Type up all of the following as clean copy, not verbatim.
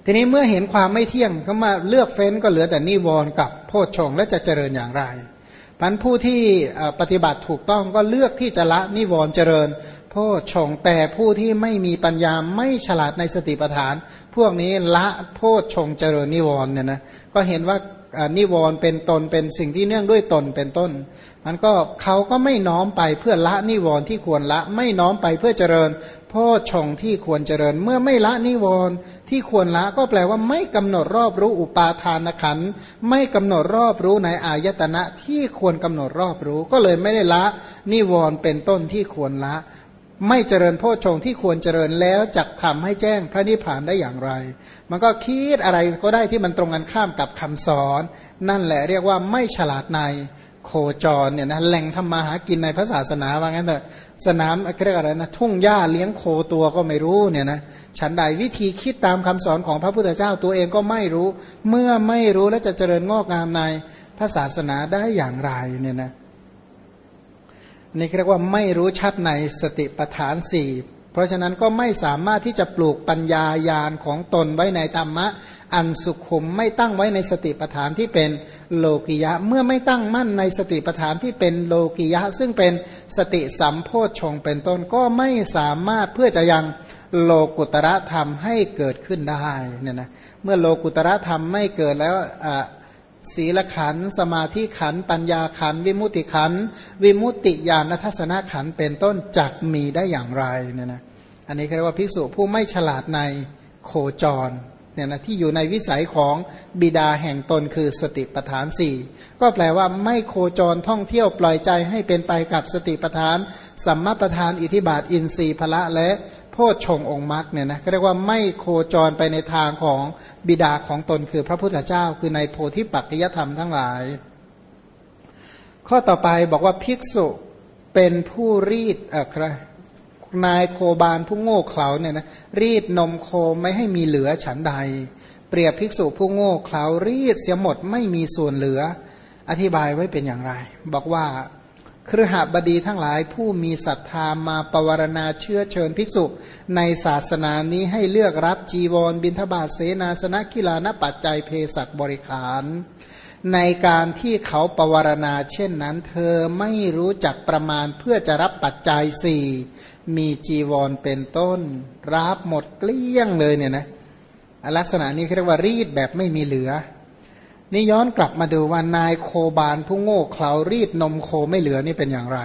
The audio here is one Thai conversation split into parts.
ทีนี้เมื่อเห็นความไม่เที่ยงก็มาเลือกเฟ้นก็เหลือแต่นิวรณ์กับโพชฌงค์และจะเจริญอย่างไรพันผู้ที่ปฏิบัติถูกต้องก็เลือกที่จะละนิวรณ์เจริญโพชฌงค์แต่ผู้ที่ไม่มีปัญญาไม่ฉลาดในสติปัฏฐานพวกนี้ละโพชฌงค์เจริญนิวรณ์เนี่ยนะก็เห็นว่านิวรณ์เป็นตนเป็นสิ่งที่เนื่องด้วยตนเป็นต้นมันก็เขาก็ไม่น้อมไปเพื่อละนิวรณ์ที่ควรละไม่น้อมไปเพื่อเจริญโพชฌงค์ที่ควรเจริญเมื่อไม่ละนิวรณ์ที่ควรละก็แปลว่าไม่กำหนดรอบรู้อุปาทานขันธ์ไม่กำหนดรอบรู้ในอายตนะที่ควรกำหนดรอบรู้ก็เลยไม่ได้ละนิวรณ์เป็นต้นที่ควรละไม่เจริญโพชฌงค์ที่ควรเจริญแล้วจักทำให้แจ้งพระนิพพานได้อย่างไรมันก็คิดอะไรก็ได้ที่มันตรงกันข้ามกับคำสอนนั่นแหละเรียกว่าไม่ฉลาดในโคจรเนี่ยนะแหล่งทำมาหากินในพระศาสนาว่างั้นเถอะสนามเรียกอะไรนะทุ่งหญ้าเลี้ยงโคตัวก็ไม่รู้เนี่ยนะฉันใดวิธีคิดตามคำสอนของพระพุทธเจ้าตัวเองก็ไม่รู้เมื่อไม่รู้แล้วจะเจริญงอกงามในพระศาสนาได้อย่างไรเนี่ยนะนี่เรียกว่าไม่รู้ชัดในสติปัฏฐานสี่เพราะฉะนั้นก็ไม่สามารถที่จะปลูกปัญญาญาณของตนไว้ในธรรมะอันสุขุมไม่ตั้งไว้ในสติปัฏฐานที่เป็นโลกิยะเมื่อไม่ตั้งมั่นในสติปัฏฐานที่เป็นโลกิยะซึ่งเป็นสติสัมโพชฌงค์เป็นต้นก็ไม่สามารถเพื่อจะยังโลกุตระธรรมให้เกิดขึ้นได้เนี่ยนะเมื่อโลกุตระธรรมไม่เกิดแล้วศีลขันธ์สมาธิขันธ์ปัญญาขันธ์วิมุตติขันธ์วิมุตติญาณทัศนขันธ์เป็นต้นจักมีได้อย่างไรเนี่ยนะอันนี้เรียกว่าภิกษุผู้ไม่ฉลาดในโคจรเนี่ยนะที่อยู่ในวิสัยของบิดาแห่งตนคือสติปัฏฐานสี่ก็แปลว่าไม่โคจรท่องเที่ยวปล่อยใจให้เป็นไปกับสติปัฏฐานสัมมาปัฏฐานอิทธิบาทอินทรีย์พละและโพชฌงค์องค์มรรคเนี่ยนะก็เรียกว่าไม่โคจรไปในทางของบิดาของตนคือพระพุทธเจ้าคือในโพธิปักขิยธรรมทั้งหลายข้อต่อไปบอกว่าภิกษุเป็นผู้รีดนายโคบาลผู้โง่เขลาเนี่ยนะรีดนมโคไม่ให้มีเหลือฉันใดเปรียบภิกษุผู้โง่เขลารีดเสียหมดไม่มีส่วนเหลืออธิบายไว้เป็นอย่างไรบอกว่าคฤหบดีทั้งหลายผู้มีศรัทธามาปวารณาเชื้อเชิญภิกษุในศาสนานี้ให้เลือกรับจีวรบิณฑบาตเสนาสนะกีฬานปัจจัยเภสัชบริขารในการที่เขาปวารณาเช่นนั้นเธอไม่รู้จักประมาณเพื่อจะรับปัจจัยสี่มีจีวรเป็นต้นรับหมดเกลี้ยงเลยเนี่ยนะลักษณะนี้เรียกว่ารีดแบบไม่มีเหลือนี่ย้อนกลับมาดูว่านายโคบาลผู้โง่เขลารีดนมโคไม่เหลือนี่เป็นอย่างไร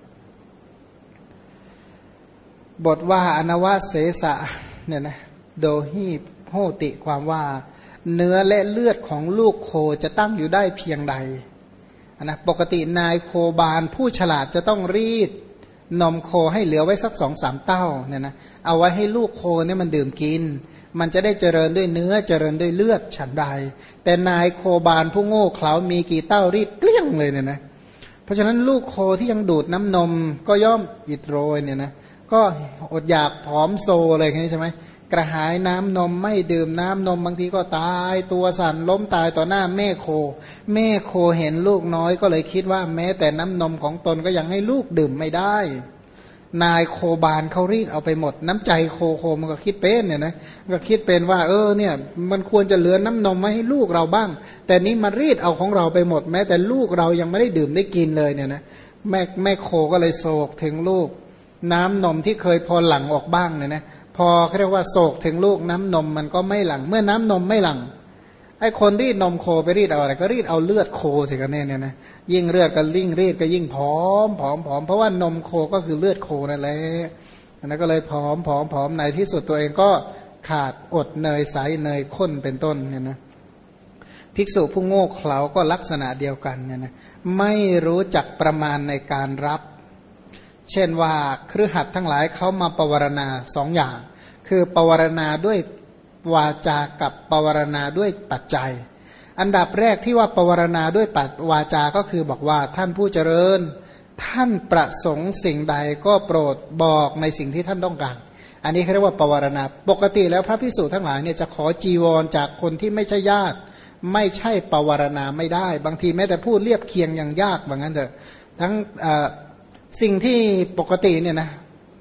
บทว่าอนวเสสะเนี่ยนะโดหิโหติความว่าเนื้อและเลือดของลูกโคจะตั้งอยู่ได้เพียงใดนะปกตินายโคบาลผู้ฉลาดจะต้องรีดนมโคให้เหลือไว้สัก2-3 เต้าเนี่ยนะเอาไว้ให้ลูกโคเนี่ยมันดื่มกินมันจะได้เจริญด้วยเนื้อเจริญด้วยเลือดฉันใดแต่นายโคบาลผู้โง่เขลามีกี่เต้ารีดเกลี้ยงเลยเนี่ยนะเพราะฉะนั้นลูกโคที่ยังดูดน้ำนมก็ย่อมอิดโรยเนี่ยนะก็อดอยากผอมโซเลยใช่ไหมกระหายน้ำนมไม่ดื่มน้ำนมบางทีก็ตายตัวสั่นล้มตายต่อหน้าแม่โคแม่โคเห็นลูกน้อยก็เลยคิดว่าแม้แต่น้ำนมของตนก็ยังให้ลูกดื่มไม่ได้นายโคบาลเขารีดเอาไปหมดน้ำใจโคมันก็คิดเป็นเนี่ยนะก็คิดเป็นว่าเนี่ยมันควรจะเหลือน้ำนมไว้ให้ลูกเราบ้างแต่นี้มันรีดเอาของเราไปหมดแม้แต่ลูกเรายังไม่ได้ดื่มได้กินเลยเนี่ยนะแม่โคก็เลยโศกถึงลูกน้ำนมที่เคยพอหลั่งออกบ้างเนี่ยนะพอเขาเรียกว่าโศกถึงลูกน้ำนมมันก็ไม่หลั่งเมื่อน้ำนมไม่หลั่งไอ้คนรีดนมโคไปรีดเอาอะไรก็รีดเอาเลือดโคสิกันเนี่ยนะยิ่งเลือดก็ยิ่งรีดก็ยิ่งผอมเพราะว่านมโคก็คือเลือดโคนั่นแหละนั้นก็เลยผอมในที่สุดตัวเองก็ขาดอดเนยใสเนยข้นเป็นต้นเนี่ยนะภิกษุผู้โง่เขลาก็ลักษณะเดียวกันเนี่ยนะไม่รู้จักประมาณในการรับเช่นว่าคฤหัสถ์ทั้งหลายเขามาปวารณา2 อย่างคือปวารณาด้วยวาจากับปวารณาด้วยปัจจัยอันดับแรกที่ว่าปวารณาด้วยวาจาก็คือบอกว่าท่านผู้เจริญท่านประสงค์สิ่งใดก็โปรดบอกในสิ่งที่ท่านต้องการอันนี้เขาเรียกว่าปวารณาปกติแล้วพระภิกษุทั้งหลายเนี่ยจะขอจีวรจากคนที่ไม่ใช่ญาติไม่ใช่ปวารณาไม่ได้บางทีแม้แต่พูดเรียบเคียงยังยากว่างั้นเถอะทั้งสิ่งที่ปกติเนี่ยนะ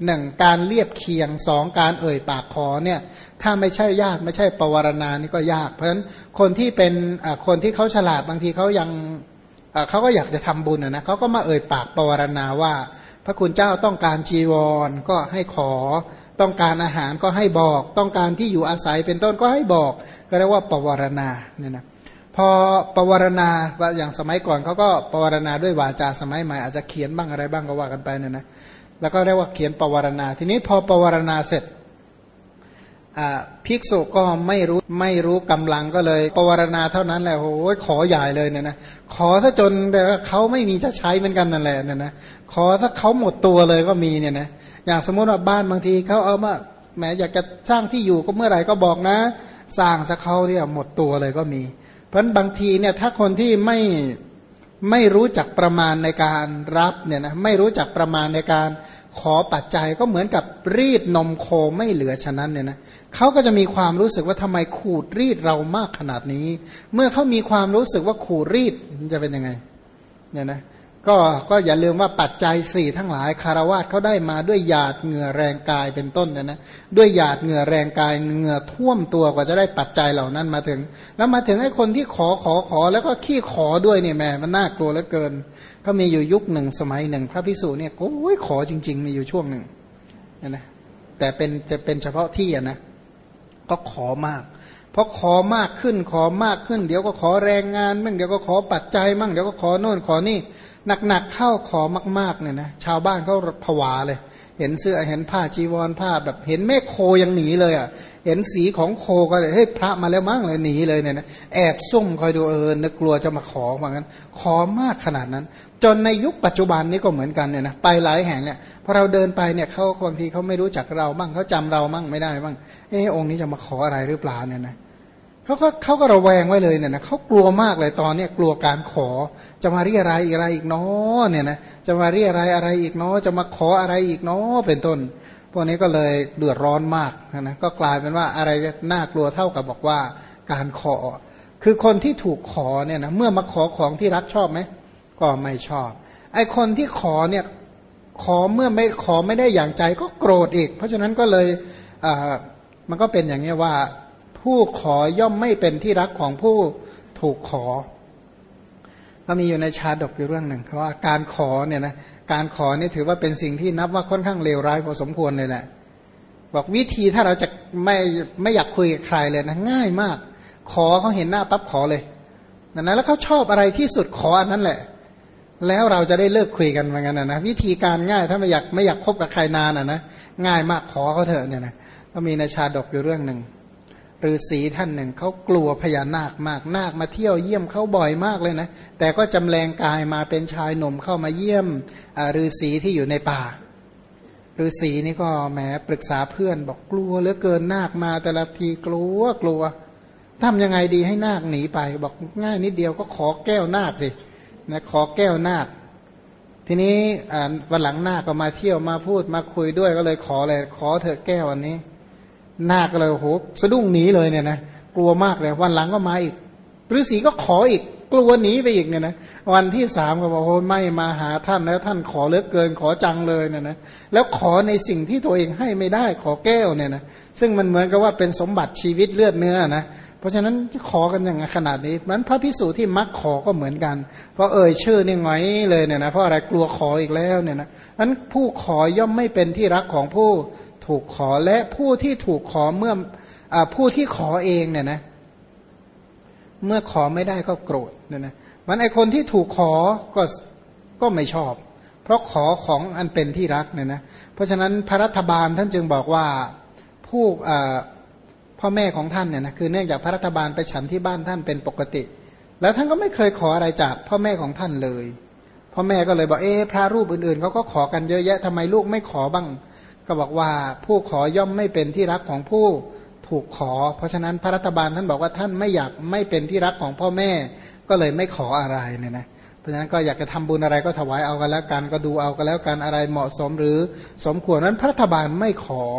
หนึ่งการเรียบเคียงสองการเอ่ยปากขอเนี่ยถ้าไม่ใช่ญาติไม่ใช่ปวารณานี่ก็ยากเพราะฉะนั้นคนที่เป็นคนที่เขาฉลาดบางทีเขายังเขาก็อยากจะทำบุญนะเขาก็มาเอ่ยปากปวารณาว่าพระคุณเจ้าต้องการจีวรก็ให้ขอต้องการอาหารก็ให้บอกต้องการที่อยู่อาศัยเป็นต้นก็ให้บอกก็เรียกว่าปวารณาเนี่ยนะพอปวารณาว่าอย่างสมัยก่อนเขาก็ปวารณาด้วยวาจาสมัยใหม่อาจจะเขียนบ้างอะไรบ้างก็ว่ากันไปเนี่ยนะแล้วก็เรียกว่าเขียนปวารณาทีนี้พอปวารณาเสร็จภิกษุก็ไม่รู้กำลังก็เลยปวารณาเท่านั้นแหละโอ้ยขอใหญ่เลยเนี่ยนะขอถ้าจนแบบเขาไม่มีจะใช้เหมือนกันนั่นแหละเนี่ยนะขอถ้าเขาหมดตัวเลยก็มีเนี่ยนะอย่างสมมติว่าบ้านบางทีเขาเอามาแหมอยากจะสร้างที่อยู่ก็เมื่อไหร่ก็บอกนะสร้างสักเขาเนี่ยหมดตัวเลยก็มีเพราะฉะนั้นบางทีเนี่ยถ้าคนที่ไม่รู้จักประมาณในการรับเนี่ยนะไม่รู้จักประมาณในการขอปัจจัยก็เหมือนกับรีดนมโคไม่เหลือฉะนั้นเนี่ยนะเขาก็จะมีความรู้สึกว่าทำไมขูดรีดเรามากขนาดนี้เมื่อเขามีความรู้สึกว่าขูดรีดจะเป็นยังไงเนี่ยนะก็อย่าลืมว่าปัจจัยสี่ทั้งหลายคารวะเขาได้มาด้วยหยาดเหงื่อแรงกายเป็นต้นนะด้วยหยาดเหงื่อแรงกายเหงื่อท่วมตัวกว่าจะได้ปัจจัยเหล่านั้นมาถึงแล้วมาถึงไอ้คนที่ขอแล้วก็ขี้ขอด้วยเนี่ยแม่มันน่ากลัวเหลือเกินก็มีอยู่ยุคหนึ่งสมัยหนึ่งพระภิกษุเนี่ยโอ้ยขอจริงๆมีอยู่ช่วงหนึ่งนะแต่จะเป็นเฉพาะที่นะก็ขอมากเพราะขอมากขึ้นเดี๋ยวก็ขอแรงงานมั่งเดี๋ยวก็ขอปัจจัยมั่งเดี๋ยวก็ขอโน่นขอนี่หนักเข้าขอมากๆเนี่ยนะชาวบ้านเขาผวาเลยเห็นเสื้อเห็นผ้าจีวรผ้าแบบเห็นแม่โคยังหนีเลยอ่ะเห็นสีของโคก็เลยเฮ้ยพระมาแล้วมั้งเลยหนีเลยเนี่ยนะแอบซุ่มคอยดูนึกกลัวจะมาขอว่างั้นขอมากขนาดนั้นจนในยุคปัจจุบันนี้ก็เหมือนกันเนี่ยนะไปหลายแห่งเนี่ยพอเราเดินไปเนี่ยเขาบางทีเขาไม่รู้จักเราบ้างเขาจำเรามั่งไม่ได้บ้างองค์นี้จะมาขออะไรหรือเปล่าเนี่ยนะเขาก็ระแวงไว้เลยเนี่ยนะเขากลัวมากเลยตอนนี้กลัวการขอจะมาเรียอะไรอีกเนาะเนี่ยนะจะมาเรียอะไรอีกเนาะจะมาขออะไรอีกเนาะเป็นต้นพวกนี้ก็เลยเดือดร้อนมากนะก็กลายเป็นว่าอะไรน่ากลัวเท่ากับบอกว่าการขอคือคนที่ถูกขอเนี่ยนะเมื่อมาขอของที่รักชอบไหมก็ไม่ชอบไอ้คนที่ขอเนี่ยขอเมื่อไม่ได้อย่างใจก็โกรธอีกเพราะฉะนั้นก็เลยมันก็เป็นอย่างนี้ว่าผู้ขอย่อมไม่เป็นที่รักของผู้ถูกขอก็มีอยู่ในชาดกอยู่เรื่องหนึ่งว่าการขอเนี่ยนะการขอนี่ถือว่าเป็นสิ่งที่นับว่าค่อนข้างเลวร้ายพอสมควรเลยแหละบอกวิธีถ้าเราจะไม่อยากคุยกับใครเลยนะง่ายมากขอเขาเห็นหน้าปั๊บขอเลยนะแล้วเขาชอบอะไรที่สุดขออันนั้นแหละแล้วเราจะได้เลิกคุยกันเหมือนกันนะวิธีการง่ายถ้าไม่อยากคบกับใครนานนะง่ายมากขอเขาเถอะเนี่ยนะก็มีในชาดกอยู่เรื่องหนึ่งฤาษีท่านหนึ่งเขากลัวพญานาคมากนาคมาเที่ยวเยี่ยมเขาบ่อยมากเลยนะแต่ก็จำแรงกายมาเป็นชายหนุ่มเข้ามาเยี่ยมฤาษีที่อยู่ในป่าฤาษีนี่ก็แหมปรึกษาเพื่อนบอกกลัวเหลือเกินนาคมาแต่ละทีกลัวทำยังไงดีให้นาคหนีไปบอกง่ายนิดเดียวก็ขอแก้วนาคสินะขอแก้วนาคทีนี้วันหลังนาคก็มาเที่ยวมาพูดมาคุยด้วยก็เลยขอเถอะแก้ววันนี้นาคก็เลยโหสะดุ้งหนีเลยเนี่ยนะกลัวมากเลยวันหลังก็มาอีกฤาษีก็ขออีกกลัวหนีไปอีกเนี่ยนะวันที่สามก็บอกโอ้ไม่มาหาท่านแล้วท่านขอเหลือเกินขอจังเลยเนี่ยนะแล้วขอในสิ่งที่ตัวเองให้ไม่ได้ขอแก้วเนี่ยนะซึ่งมันเหมือนกับว่าเป็นสมบัติชีวิตเลือดเนื้อนะเพราะฉะนั้นขอกันอย่างขนาดนี้นั้นพระภิกษุที่มักขอก็เหมือนกันเพราะชื่อนี่หงอยเลยเนี่ยนะเพราะอะไรกลัวขออีกแล้วเนี่ยนะนั้นผู้ขอย่อมไม่เป็นที่รักของผู้ถูกขอและผู้ที่ถูกขอเมื่อผู้ที่ขอเองเนี่ยนะเมื่อขอไม่ได้ก็โกรธเนี่ยนะมันไอคนที่ถูกขอก็ไม่ชอบเพราะขอของอันเป็นที่รักเนี่ยนะเพราะฉะนั้นพระรัฐบาลท่านจึงบอกว่าผู้พ่อแม่ของท่านเนี่ยนะคือเนื่องจากพระรัฐบาลไปฉันที่บ้านท่านเป็นปกติแล้วท่านก็ไม่เคยขออะไรจากพ่อแม่ของท่านเลยพ่อแม่ก็เลยบอกพระรูปอื่นๆเขาก็ขอกันเยอะแยะทำไมลูกไม่ขอบ้างก็บอกว่าผู้ขอย่อมไม่เป็นที่รักของผู้ถูกขอเพราะฉะนั้นพระรัฐบาลท่านบอกว่าท่านไม่อยากไม่เป็นที่รักของพ่อแม่ก็เลยไม่ขออะไรเนี่ยนะเพราะฉะนั้นก็อยากจะทำบุญอะไรก็ถวายเอากันแล้วกันก็ดูเอากันแล้วกันอะไรเหมาะสมหรือสมควรนั้นพระรัฐบาลไม่ขอ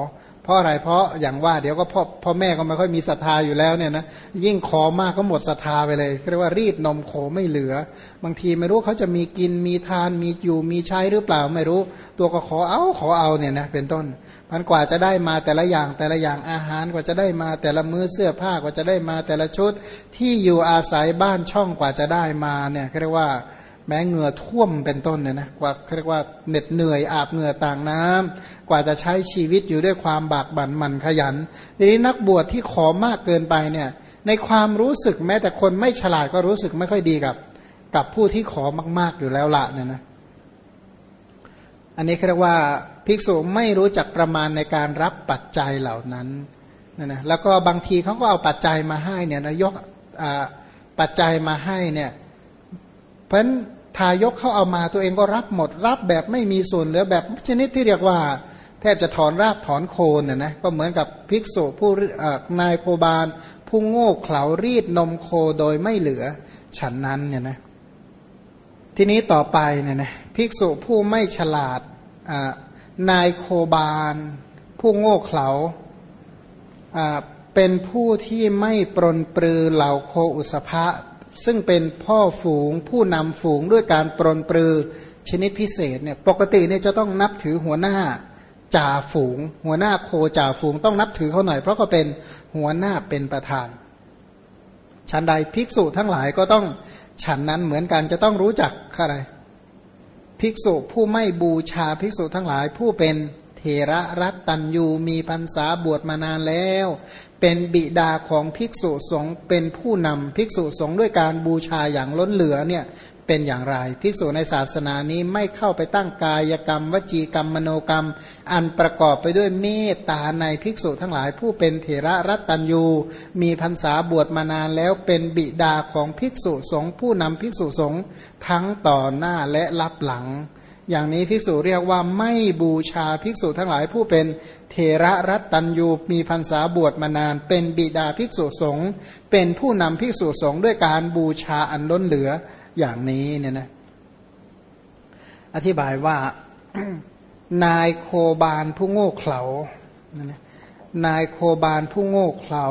เพราะอะไรเพราะอย่างว่าเดี๋ยวก็พ่อแม่ก็ไม่ค่อยมีศรัทธาอยู่แล้วเนี่ยนะยิ่งขอมากก็หมดศรัทธาไปเลยเรียกว่ารีดนมโคไม่เหลือบางทีไม่รู้เขาจะมีกินมีทานมีอยู่มีใช้หรือเปล่าไม่รู้ตัวก็ขอเอาเนี่ยนะเป็นต้นมันกว่าจะได้มาแต่ละอย่างอาหารกว่าจะได้มาแต่ละมื้อเสื้อผ้ากว่าจะได้มาแต่ละชุดที่อยู่อาศัยบ้านช่องกว่าจะได้มาเนี่ยเรียกว่าแม้เหงื่อท่วมเป็นต้นเนี่ยนะกว่าเรียกว่าเหน็ดเหนื่อยอาบเหงื่อต่างน้ำกว่าจะใช้ชีวิตอยู่ด้วยความบากบั่นหมั่นขยันทีนี้นักบวชที่ขอมากเกินไปเนี่ยในความรู้สึกแม้แต่คนไม่ฉลาดก็รู้สึกไม่ค่อยดีกับผู้ที่ขอมากๆอยู่แล้วละเนี่ยนะอันนี้เรียกว่าภิกษุไม่รู้จักประมาณในการรับปัจจัยเหล่านั้นนะแล้วก็บางทีเขาก็เอาปัจจัยมาให้เนี่ยนะยกปัจจัยมาให้เนี่ยเพราะฉะนั้นทายกเขาเอามาตัวเองก็รับหมดรับแบบไม่มีส่วนเหลือแบบชนิดที่เรียกว่าแทบจะถอนรากถอนโคนเนี่ยนะก็เหมือนกับภิกษุผู้นายโคบาลผู้โง่เขลารีดนมโคโดยไม่เหลือฉันนั้นเนี่ยนะทีนี้ต่อไปเนี่ยนะภิกษุผู้ไม่ฉลาดนายโคบาลผู้โง่เขลาเป็นผู้ที่ไม่ปรนปรือเหล่าโคอุสภะซึ่งเป็นพ่อฝูงผู้นำฝูงด้วยการปรนปรือชนิดพิเศษเนี่ยปกติเนี่ยจะต้องนับถือหัวหน้าจ่าฝูงหัวหน้าโคจ่าฝูงต้องนับถือเขาหน่อยเพราะเขาเป็นหัวหน้าเป็นประธานฉันใดภิกษุทั้งหลายก็ต้องฉันนั้นเหมือนกันจะต้องรู้จักอะไรภิกษุผู้ไม่บูชาภิกษุทั้งหลายผู้เป็นเถระรัตตัญญูมีพรรษาบวชมานานแล้วเป็นบิดาของภิกษุสงฆ์เป็นผู้นำภิกษุสงฆ์ด้วยการบูชาอย่างล้นเหลือเนี่ยเป็นอย่างไรภิกษุในศาสนานี้ไม่เข้าไปตั้งกายกรรมวจีกรรมมโนกรรมอันประกอบไปด้วยเมตตาในภิกษุทั้งหลายผู้เป็นเถระรัตตัญญูมีพรรษาบวชมานานแล้วเป็นบิดาของภิกษุสงฆ์ผู้นำภิกษุสงฆ์ทั้งต่อหน้าและรับหลังอย่างนี้ภิกษุเรียกว่าไม่บูชาภิกษุทั้งหลายผู้เป็นเถระรัตตัญญูมีพรรษาบวชมานานเป็นบิดาภิกษุสงฆ์เป็นผู้นำภิกษุสงฆ์ด้วยการบูชาอันล้นเหลืออย่างนี้เนี่ยนะอธิบายว่า นายโคบาลผู้โง่เขลานายโคบาลผู้โง่เขลา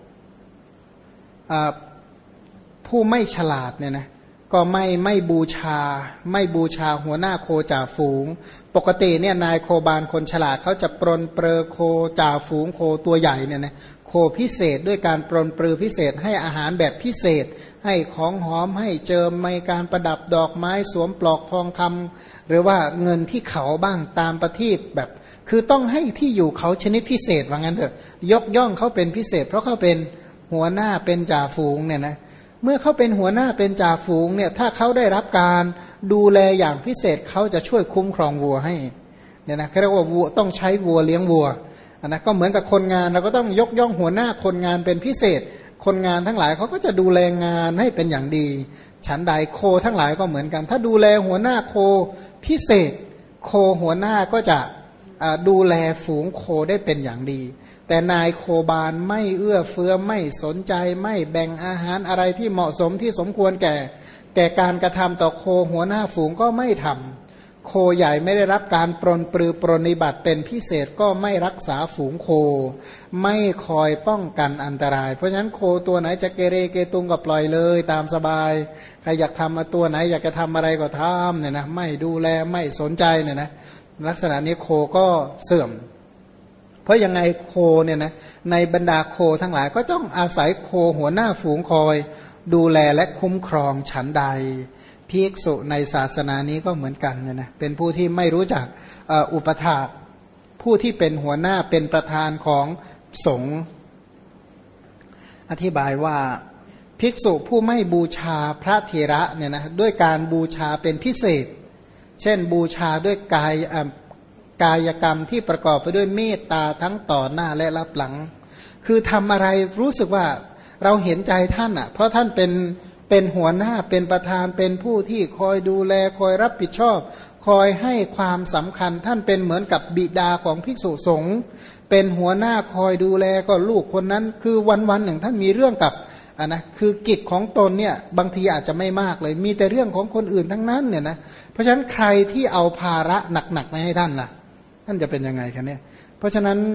ผู้ไม่ฉลาดเนี่ยนะก็ไม่บูชาหัวหน้าโคจ่าฝูงปกติเนี่ยนายโคบาลคนฉลาดเขาจะปรนเปรอโคจ่าฝูงโคตัวใหญ่เนี่ยนะโคพิเศษด้วยการปรนปรือพิเศษให้อาหารแบบพิเศษให้ของหอมให้เจิมในการประดับดอกไม้สวมปลอกทองคำหรือว่าเงินที่เขาบ้างตามประทีปแบบคือต้องให้ที่อยู่เขาชนิดพิเศษว่างั้นเถอะยกย่องเขาเป็นพิเศษเพราะเขาเป็นหัวหน้าเป็นจ่าฝูงเนี่ยนะเมื่อเขาเป็นหัวหน้าเป็นจ่าฝูงเนี่ยถ้าเขาได้รับการดูแลอย่างพิเศษเขาจะช่วยคุ้มครองวัวให้เนี่ยนะเขาเรียกว่าวัวต้องใช้วัวเลี้ยงวัวนะก็เหมือนกับคนงานเราก็ต้องยกย่องหัวหน้าคนงานเป็นพิเศษคนงานทั้งหลายเขาก็จะดูแลงานให้เป็นอย่างดีฉันใดโคทั้งหลายก็เหมือนกันถ้าดูแลหัวหน้าโคพิเศษโคหัวหน้าก็จะดูแลฝูงโคได้เป็นอย่างดีแต่นายโคบาลไม่เอื้อเฟื้อไม่สนใจไม่แบ่งอาหารอะไรที่เหมาะสมที่สมควรแก่การกระทำต่อโคหัวหน้าฝูงก็ไม่ทำโคใหญ่ไม่ได้รับการปรนปรือปรนนิบัติเป็นพิเศษก็ไม่รักษาฝูงโคไม่คอยป้องกันอันตรายเพราะฉะนั้นโคตัวไหนจะเกเรเกตุงก็ปล่อยเลยตามสบายใครอยากทำตัวไหนอยากจะทำอะไรก็ทำเนี่ยนะไม่ดูแลไม่สนใจเนี่ยนะลักษณะนี้โคก็เสื่อมเพราะยังไงโคเนี่ยนะในบรรดาโคทั้งหลายก็ต้องอาศัยโคหัวหน้าฝูงคอยดูแลและคุ้มครองฉันใดภิกษุในศาสนานี้ก็เหมือนกันเนี่ยนะเป็นผู้ที่ไม่รู้จักอุปถากผู้ที่เป็นหัวหน้าเป็นประธานของสงฆ์อธิบายว่าภิกษุผู้ไม่บูชาพระเถระเนี่ยนะด้วยการบูชาเป็นพิเศษเช่นบูชาด้วยกายกรรมที่ประกอบไปด้วยเมตตาทั้งต่อหน้าและรับหลังคือทำอะไรรู้สึกว่าเราเห็นใจท่านอ่ะเพราะท่านเป็นหัวหน้าเป็นประธานเป็นผู้ที่คอยดูแลคอยรับผิดชอบคอยให้ความสำคัญท่านเป็นเหมือนกับบิดาของภิกษุสงฆ์เป็นหัวหน้าคอยดูแลก็ลูกคนนั้นคือวันหนึ่งท่านมีเรื่องกับนะคือกิจของตนเนี่ยบางทีอาจจะไม่มากเลยมีแต่เรื่องของคนอื่นทั้งนั้นเนี่ยนะเพราะฉะนั้นใครที่เอาภาระหนักๆมาให้ท่านล่ะท่านจะเป็นยังไงคะเนี่ยเพราะฉะนั้น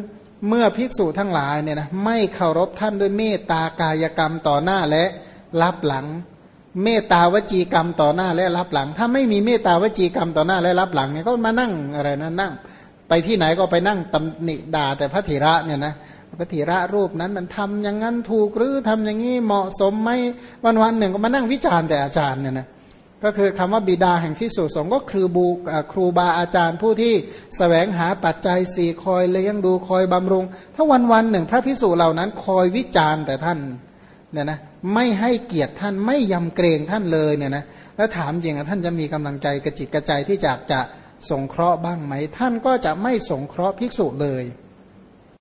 เมื่อภิกษุทั้งหลายเนี่ยนะไม่เคารพท่านด้วยเมตตากายกรรมต่อหน้าและรับหลังเมตตาวจีกรรมต่อหน้าและรับหลังถ้าไม่มีเมตตาวจีกรรมต่อหน้าและรับหลังเนี่ยก็มานั่งอะไรนะนั่งไปที่ไหนก็ไปนั่งตำหนิด่าแต่พระเถระเนี่ยนะพระเถระรูปนั้นมันทำอย่างนั้นถูกหรือทำอย่างนี้เหมาะสมไหมวันๆหนึ่งก็มานั่งวิจารณ์แต่อาจารย์เนี่ยนะก็คือคำว่าบิดาแห่งภิกษุสงฆ์ก็คือครูบาอาจารย์ผู้ที่แสวงหาปัจจัยสี่คอยเลี้ยงดูคอยบำรุงถ้าวันๆหนึ่งพระภิกษุเหล่านั้นคอยวิจารณ์แต่ท่านเนี่ยนะไม่ให้เกียรติท่านไม่ยำเกรงท่านเลยเนี่ยนะแล้วถามจริงท่านจะมีกำลังใจกระจิตกระใจที่จะสงเคราะห์บ้างไหมท่านก็จะไม่สงเคราะห์ภิกษุเลย